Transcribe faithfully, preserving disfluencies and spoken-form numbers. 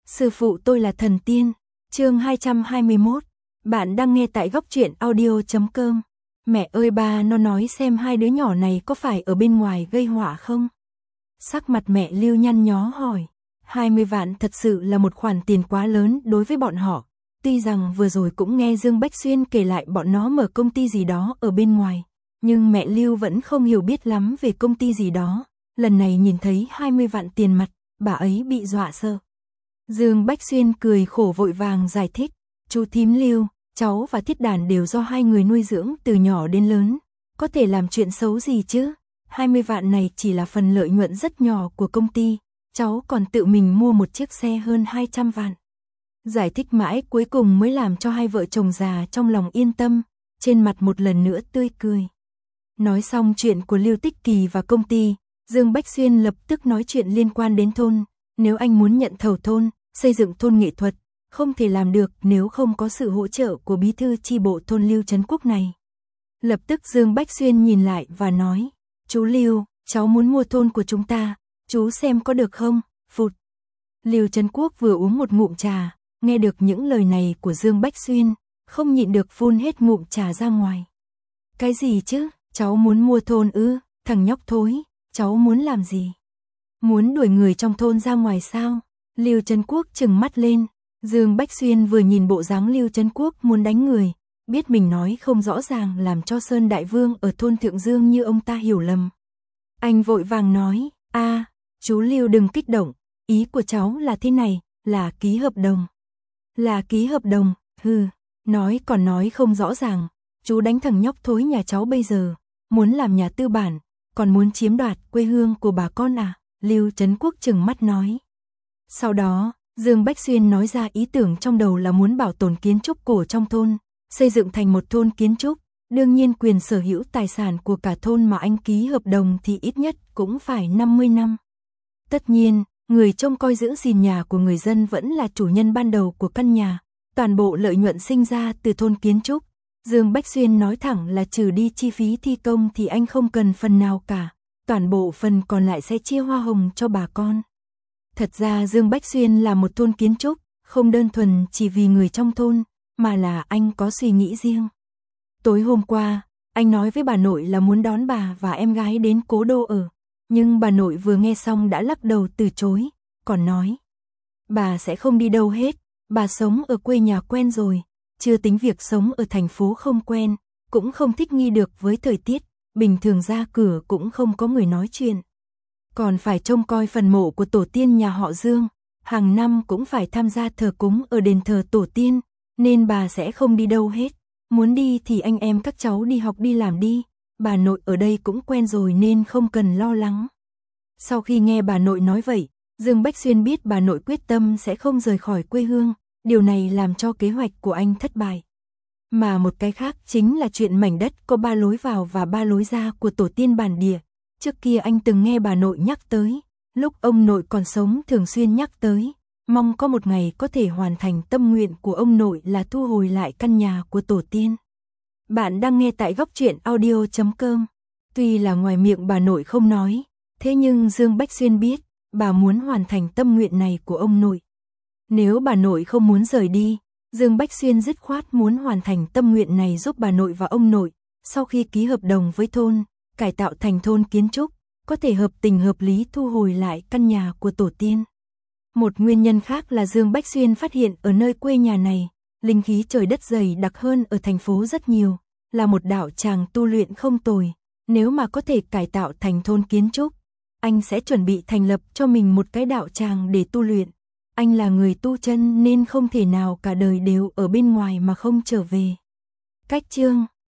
Sư phụ tôi là thần tiên. Chương hai trăm hai mươi mốt. Bạn đang nghe tại góc truyện audio chấm com. Mẹ ơi ba, nó nói xem hai đứa nhỏ này có phải ở bên ngoài gây họa không? Sắc mặt mẹ Lưu nhăn nhó hỏi. hai mươi vạn thật sự là một khoản tiền quá lớn đối với bọn họ. Tuy rằng vừa rồi cũng nghe Dương Bách Xuyên kể lại bọn nó mở công ty gì đó ở bên ngoài, nhưng mẹ Lưu vẫn không hiểu biết lắm về công ty gì đó. Lần này nhìn thấy hai mươi vạn tiền mặt, bà ấy bị dọa sợ. Dương Bách Xuyên cười khổ vội vàng giải thích. Chú thím Lưu, cháu và Thiết Đàn đều do hai người nuôi dưỡng từ nhỏ đến lớn. Có thể làm chuyện xấu gì chứ? hai mươi vạn này chỉ là phần lợi nhuận rất nhỏ của công ty. Cháu còn tự mình mua một chiếc xe hơn hai trăm vạn. Giải thích mãi cuối cùng mới làm cho hai vợ chồng già trong lòng yên tâm, trên mặt một lần nữa tươi cười. Nói xong chuyện của Lưu Tích Kỳ và công ty, Dương Bách Xuyên lập tức nói chuyện liên quan đến thôn. Nếu anh muốn nhận thầu thôn, xây dựng thôn nghệ thuật, không thể làm được nếu không có sự hỗ trợ của bí thư chi bộ thôn Lưu Trấn Quốc này. Lập tức Dương Bách Xuyên nhìn lại và nói, chú Lưu, cháu muốn mua thôn của chúng ta, chú xem có được không? Phụt. Lưu Trấn Quốc vừa uống một ngụm trà, nghe được những lời này của Dương Bách Xuyên, không nhịn được phun hết ngụm trà ra ngoài. Cái gì chứ? Cháu muốn mua thôn ư? Thằng nhóc thối, cháu muốn làm gì? Muốn đuổi người trong thôn ra ngoài sao? Lưu Trấn Quốc trừng mắt lên. Dương Bách Xuyên vừa nhìn bộ dáng Lưu Trấn Quốc muốn đánh người, biết mình nói không rõ ràng làm cho Sơn Đại Vương ở thôn Thượng Dương như ông ta hiểu lầm. Anh vội vàng nói, a, chú Lưu đừng kích động, ý của cháu là thế này, là ký hợp đồng. Là ký hợp đồng, hừ, nói còn nói không rõ ràng, chú đánh thằng nhóc thối nhà cháu bây giờ, muốn làm nhà tư bản, còn muốn chiếm đoạt quê hương của bà con à? Lưu Trấn Quốc trừng mắt nói. Sau đó, Dương Bách Xuyên nói ra ý tưởng trong đầu là muốn bảo tồn kiến trúc cổ trong thôn, xây dựng thành một thôn kiến trúc, đương nhiên quyền sở hữu tài sản của cả thôn mà anh ký hợp đồng thì ít nhất cũng phải năm mươi năm. Tất nhiên, người trông coi giữ gìn nhà của người dân vẫn là chủ nhân ban đầu của căn nhà, toàn bộ lợi nhuận sinh ra từ thôn kiến trúc. Dương Bách Xuyên nói thẳng là trừ đi chi phí thi công thì anh không cần phần nào cả, toàn bộ phần còn lại sẽ chia hoa hồng cho bà con. Thật ra Dương Bách Xuyên là một thôn kiến trúc, không đơn thuần chỉ vì người trong thôn, mà là anh có suy nghĩ riêng. Tối hôm qua, anh nói với bà nội là muốn đón bà và em gái đến Cố Đô ở, nhưng bà nội vừa nghe xong đã lắc đầu từ chối, còn nói, bà sẽ không đi đâu hết, bà sống ở quê nhà quen rồi, chưa tính việc sống ở thành phố không quen, cũng không thích nghi được với thời tiết, bình thường ra cửa cũng không có người nói chuyện. Còn phải trông coi phần mộ của tổ tiên nhà họ Dương, hàng năm cũng phải tham gia thờ cúng ở đền thờ tổ tiên, nên bà sẽ không đi đâu hết. Muốn đi thì anh em các cháu đi học đi làm đi, bà nội ở đây cũng quen rồi nên không cần lo lắng. Sau khi nghe bà nội nói vậy, Dương Bách Xuyên biết bà nội quyết tâm sẽ không rời khỏi quê hương, điều này làm cho kế hoạch của anh thất bại. Mà một cái khác chính là chuyện mảnh đất có ba lối vào và ba lối ra của tổ tiên bản địa. Trước kia anh từng nghe bà nội nhắc tới, lúc ông nội còn sống thường xuyên nhắc tới, mong có một ngày có thể hoàn thành tâm nguyện của ông nội là thu hồi lại căn nhà của tổ tiên. Bạn đang nghe tại góc truyện audio chấm com. Tuy là ngoài miệng bà nội không nói, thế nhưng Dương Bách Xuyên biết, bà muốn hoàn thành tâm nguyện này của ông nội. Nếu bà nội không muốn rời đi, Dương Bách Xuyên dứt khoát muốn hoàn thành tâm nguyện này giúp bà nội và ông nội, sau khi ký hợp đồng với thôn, cải tạo thành thôn kiến trúc, có thể hợp tình hợp lý thu hồi lại căn nhà của tổ tiên. Một nguyên nhân khác là Dương Bách Xuyên phát hiện ở nơi quê nhà này, linh khí trời đất dày đặc hơn ở thành phố rất nhiều, là một đạo tràng tu luyện không tồi. Nếu mà có thể cải tạo thành thôn kiến trúc, anh sẽ chuẩn bị thành lập cho mình một cái đạo tràng để tu luyện. Anh là người tu chân nên không thể nào cả đời đều ở bên ngoài mà không trở về. Cách chương